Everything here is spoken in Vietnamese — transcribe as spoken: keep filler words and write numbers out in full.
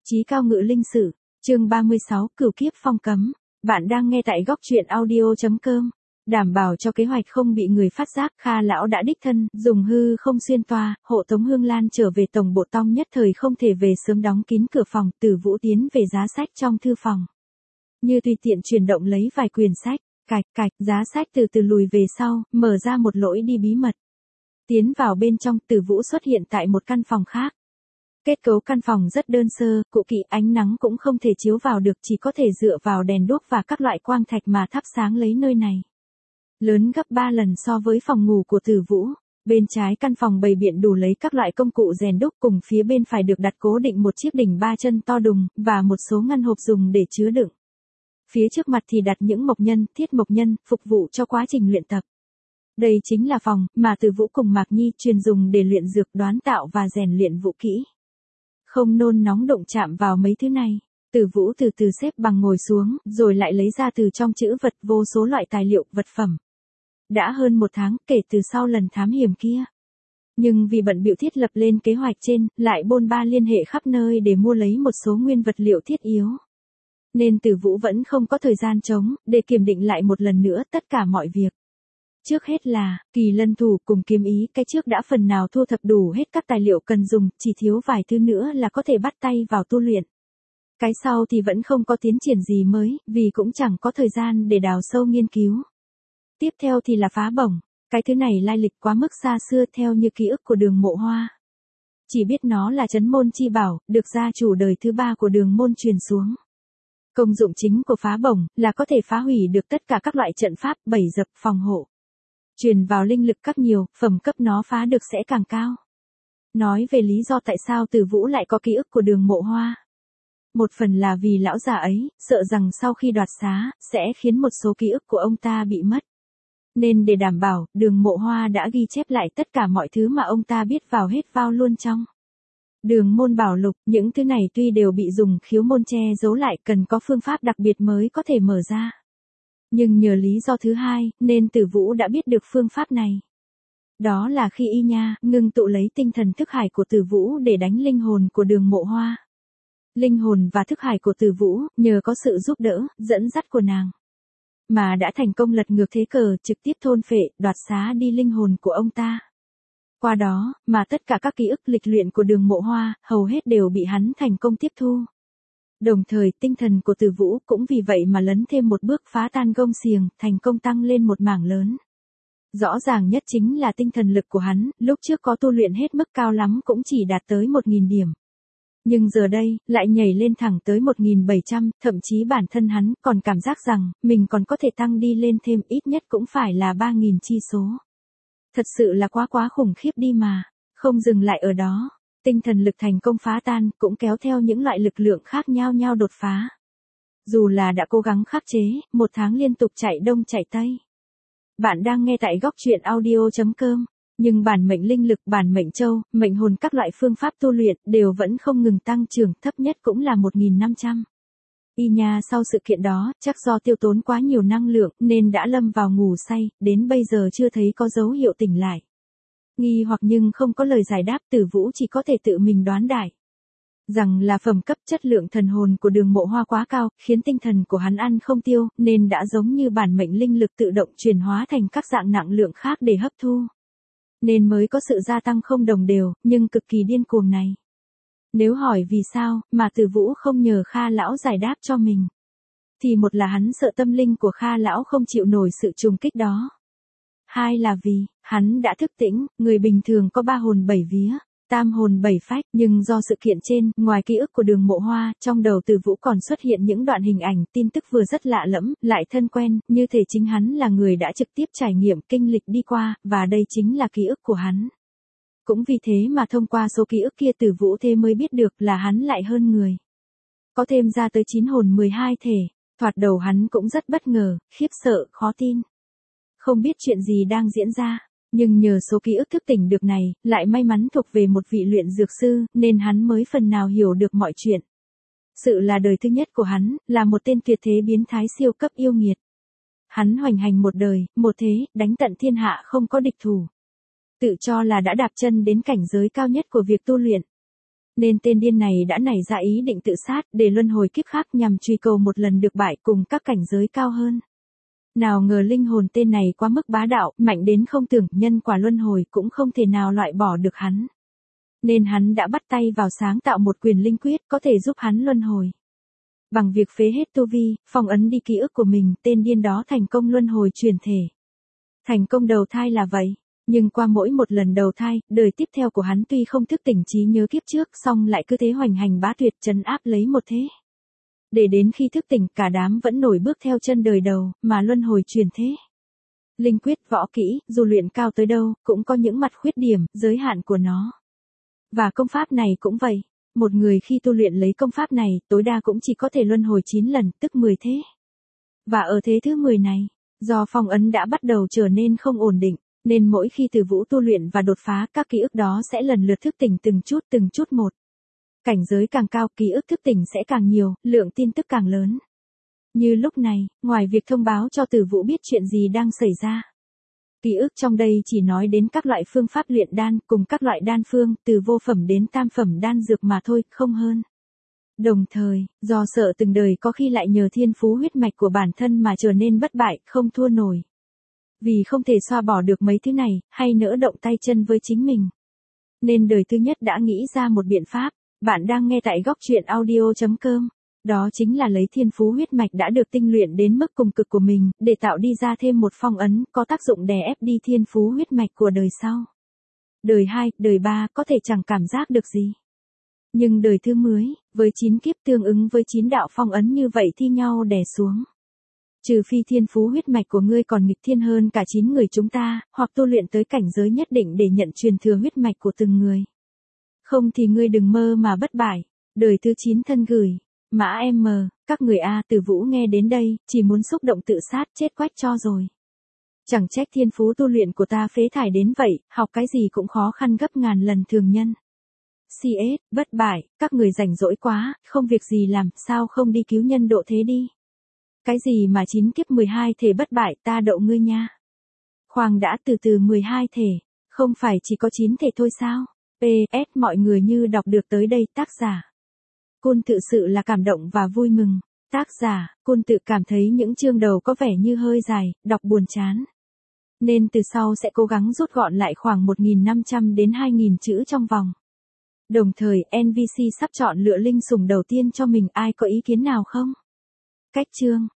Chí cao ngự linh sử, chương ba mươi sáu, cửu kiếp phong cấm. Bạn đang nghe tại góc truyện audio.com. Đảm bảo cho kế hoạch không bị người phát giác, Kha lão đã đích thân, dùng hư không xuyên toa, hộ Tống Hương Lan trở về tổng bộ tông, nhất thời không thể về sớm, đóng kín cửa phòng. Từ Vũ tiến về giá sách trong thư phòng. Như tùy tiện chuyển động lấy vài quyển sách, cạch cạch, giá sách từ từ lùi về sau, mở ra một lối đi bí mật. Tiến vào bên trong, Từ Vũ xuất hiện tại một căn phòng khác. Kết cấu căn phòng rất đơn sơ, cũ kỹ, ánh nắng cũng không thể chiếu vào được, chỉ có thể dựa vào đèn đuốc và các loại quang thạch mà thắp sáng lấy nơi này. Lớn gấp ba lần so với phòng ngủ của Từ Vũ. Bên trái căn phòng bày biện đủ lấy các loại công cụ rèn đúc, cùng phía bên phải được đặt cố định một chiếc đỉnh ba chân to đùng, và một số ngăn hộp dùng để chứa đựng. Phía trước mặt thì đặt những mộc nhân, thiết mộc nhân, phục vụ cho quá trình luyện tập. Đây chính là phòng mà Từ Vũ cùng Mạc Nhi chuyên dùng để luyện dược, đoán tạo và rèn luyện vũ kỹ. Không nôn nóng động chạm vào mấy thứ này, Từ Vũ từ từ xếp bằng ngồi xuống, rồi lại lấy ra từ trong trữ vật vô số loại tài liệu, vật phẩm. Đã hơn một tháng kể từ sau lần thám hiểm kia. Nhưng vì bận bịu thiết lập lên kế hoạch trên, lại bôn ba liên hệ khắp nơi để mua lấy một số nguyên vật liệu thiết yếu. Nên Từ Vũ vẫn không có thời gian trống, để kiểm định lại một lần nữa tất cả mọi việc. Trước hết là, kỳ lân thủ cùng kiếm ý, cái trước đã phần nào thu thập đủ hết các tài liệu cần dùng, chỉ thiếu vài thứ nữa là có thể bắt tay vào tu luyện. Cái sau thì vẫn không có tiến triển gì mới, vì cũng chẳng có thời gian để đào sâu nghiên cứu. Tiếp theo thì là phá bổng, cái thứ này lai lịch quá mức xa xưa theo như ký ức của Đường Mộ Hoa. Chỉ biết nó là trấn môn chi bảo, được gia chủ đời thứ ba của Đường môn truyền xuống. Công dụng chính của phá bổng là có thể phá hủy được tất cả các loại trận pháp, bẫy dập, phòng hộ. Truyền vào linh lực các nhiều, phẩm cấp nó phá được sẽ càng cao. Nói về lý do tại sao Từ Vũ lại có ký ức của Đường Mộ Hoa. Một phần là vì lão già ấy, sợ rằng sau khi đoạt xá, sẽ khiến một số ký ức của ông ta bị mất. Nên để đảm bảo, Đường Mộ Hoa đã ghi chép lại tất cả mọi thứ mà ông ta biết vào hết vào luôn trong Đường môn bảo lục. Những thứ này tuy đều bị dùng khiếu môn che giấu lại, cần có phương pháp đặc biệt mới có thể mở ra. Nhưng nhờ lý do thứ hai, nên Từ Vũ đã biết được phương pháp này. Đó là khi y nha, ngưng tụ lấy tinh thần thức hải của Từ Vũ để đánh linh hồn của Đường Mộ Hoa. Linh hồn và thức hải của Từ Vũ, nhờ có sự giúp đỡ, dẫn dắt của nàng, mà đã thành công lật ngược thế cờ, trực tiếp thôn phệ, đoạt xá đi linh hồn của ông ta. Qua đó, mà tất cả các ký ức lịch luyện của Đường Mộ Hoa, hầu hết đều bị hắn thành công tiếp thu. Đồng thời, tinh thần của Từ Vũ cũng vì vậy mà lấn thêm một bước, phá tan gông xiềng, thành công tăng lên một mảng lớn. Rõ ràng nhất chính là tinh thần lực của hắn, lúc trước có tu luyện hết mức cao lắm cũng chỉ đạt tới một nghìn điểm. Nhưng giờ đây, lại nhảy lên thẳng tới một nghìn bảy trăm, thậm chí bản thân hắn còn cảm giác rằng, mình còn có thể tăng đi lên thêm, ít nhất cũng phải là ba nghìn chi số. Thật sự là quá quá khủng khiếp đi mà. Không dừng lại ở đó, tinh thần lực thành công phá tan, cũng kéo theo những loại lực lượng khác nhau nhau đột phá. Dù là đã cố gắng khắc chế, một tháng liên tục chạy đông chạy tây. Bạn đang nghe tại góc truyện audio.com. Nhưng bản mệnh linh lực, bản mệnh châu, mệnh hồn, các loại phương pháp tu luyện đều vẫn không ngừng tăng trưởng, thấp nhất cũng là một nghìn năm trăm. Y nha sau sự kiện đó, chắc do tiêu tốn quá nhiều năng lượng nên đã lâm vào ngủ say, đến bây giờ chưa thấy có dấu hiệu tỉnh lại. Nghi hoặc nhưng không có lời giải đáp, Từ Vũ chỉ có thể tự mình đoán đại. Rằng là phẩm cấp chất lượng thần hồn của Đường Mộ Hoa quá cao, khiến tinh thần của hắn ăn không tiêu, nên đã giống như bản mệnh linh lực tự động chuyển hóa thành các dạng năng lượng khác để hấp thu. Nên mới có sự gia tăng không đồng đều, nhưng cực kỳ điên cuồng này. Nếu hỏi vì sao, mà Từ Vũ không nhờ Kha lão giải đáp cho mình, thì một là hắn sợ tâm linh của Kha lão không chịu nổi sự trùng kích đó. Hai là vì, hắn đã thức tỉnh, người bình thường có ba hồn bảy vía, tam hồn bảy phách, nhưng do sự kiện trên, ngoài ký ức của Đường Mộ Hoa, trong đầu Từ Vũ còn xuất hiện những đoạn hình ảnh, tin tức vừa rất lạ lẫm, lại thân quen, như thể chính hắn là người đã trực tiếp trải nghiệm, kinh lịch đi qua, và đây chính là ký ức của hắn. Cũng vì thế mà thông qua số ký ức kia, Từ Vũ thế mới biết được là hắn lại hơn người. Có thêm ra tới chín hồn mười hai thể, thoạt đầu hắn cũng rất bất ngờ, khiếp sợ, khó tin. Không biết chuyện gì đang diễn ra. Nhưng nhờ số ký ức thức tỉnh được này, lại may mắn thuộc về một vị luyện dược sư, nên hắn mới phần nào hiểu được mọi chuyện. Sự là đời thứ nhất của hắn, là một tên tuyệt thế biến thái siêu cấp yêu nghiệt. Hắn hoành hành một đời, một thế, đánh tận thiên hạ không có địch thủ. Tự cho là đã đạp chân đến cảnh giới cao nhất của việc tu luyện. Nên tên điên này đã nảy ra ý định tự sát để luân hồi kiếp khác nhằm truy cầu một lần được bại cùng các cảnh giới cao hơn. Nào ngờ linh hồn tên này quá mức bá đạo, mạnh đến không tưởng nhân quả luân hồi cũng không thể nào loại bỏ được hắn. Nên hắn đã bắt tay vào sáng tạo một quyền linh quyết có thể giúp hắn luân hồi. Bằng việc phế hết tu vi, phong ấn đi ký ức của mình, tên điên đó thành công luân hồi chuyển thể. Thành công đầu thai là vậy, nhưng qua mỗi một lần đầu thai, đời tiếp theo của hắn tuy không thức tỉnh trí nhớ kiếp trước, song lại cứ thế hoành hành bá tuyệt trấn áp lấy một thế. Để đến khi thức tỉnh, cả đám vẫn nổi bước theo chân đời đầu, mà luân hồi chuyển thế. Linh quyết võ kỹ, dù luyện cao tới đâu, cũng có những mặt khuyết điểm, giới hạn của nó. Và công pháp này cũng vậy. Một người khi tu luyện lấy công pháp này, tối đa cũng chỉ có thể luân hồi chín lần, tức mười thế. Và ở thế thứ mười này, do phong ấn đã bắt đầu trở nên không ổn định, nên mỗi khi Từ Vũ tu luyện và đột phá, các ký ức đó sẽ lần lượt thức tỉnh từng chút từng chút một. Cảnh giới càng cao, ký ức thức tỉnh sẽ càng nhiều, lượng tin tức càng lớn. Như lúc này, ngoài việc thông báo cho Từ Vũ biết chuyện gì đang xảy ra, ký ức trong đây chỉ nói đến các loại phương pháp luyện đan cùng các loại đan phương, từ vô phẩm đến tam phẩm đan dược mà thôi, không hơn. Đồng thời, do sợ từng đời có khi lại nhờ thiên phú huyết mạch của bản thân mà trở nên bất bại, không thua nổi. Vì không thể xoa bỏ được mấy thứ này, hay nỡ động tay chân với chính mình. Nên đời thứ nhất đã nghĩ ra một biện pháp, bạn đang nghe tại góc truyện audio chấm com. Đó chính là lấy thiên phú huyết mạch đã được tinh luyện đến mức cùng cực của mình, để tạo đi ra thêm một phong ấn, có tác dụng đè ép đi thiên phú huyết mạch của đời sau. Đời hai, đời ba có thể chẳng cảm giác được gì. Nhưng đời thứ mười, với chín kiếp tương ứng với chín đạo phong ấn như vậy thi nhau đè xuống. Trừ phi thiên phú huyết mạch của ngươi còn nghịch thiên hơn cả chín người chúng ta, hoặc tu luyện tới cảnh giới nhất định để nhận truyền thừa huyết mạch của từng người. Không thì ngươi đừng mơ mà bất bại. Đời thứ chín thân gửi. Mã em, các người A. Từ Vũ nghe đến đây, chỉ muốn xúc động tự sát, chết quách cho rồi. Chẳng trách thiên phú tu luyện của ta phế thải đến vậy, học cái gì cũng khó khăn gấp ngàn lần thường nhân. xê ét, bất bại, các người rảnh rỗi quá, không việc gì làm, sao không đi cứu nhân độ thế đi. Cái gì mà chín kiếp mười hai thể bất bại, ta đậu ngươi nha. Khoan đã, từ từ mười hai thể, không phải chỉ có chín thể thôi sao? pê ét mọi người như đọc được tới đây, tác giả. Cun thực sự là cảm động và vui mừng. Tác giả, Cun tự cảm thấy những chương đầu có vẻ như hơi dài, đọc buồn chán. Nên từ sau sẽ cố gắng rút gọn lại khoảng một nghìn năm trăm đến hai nghìn chữ trong vòng. Đồng thời, en vê xê sắp chọn lựa linh sủng đầu tiên cho mình, ai có ý kiến nào không? Cách chương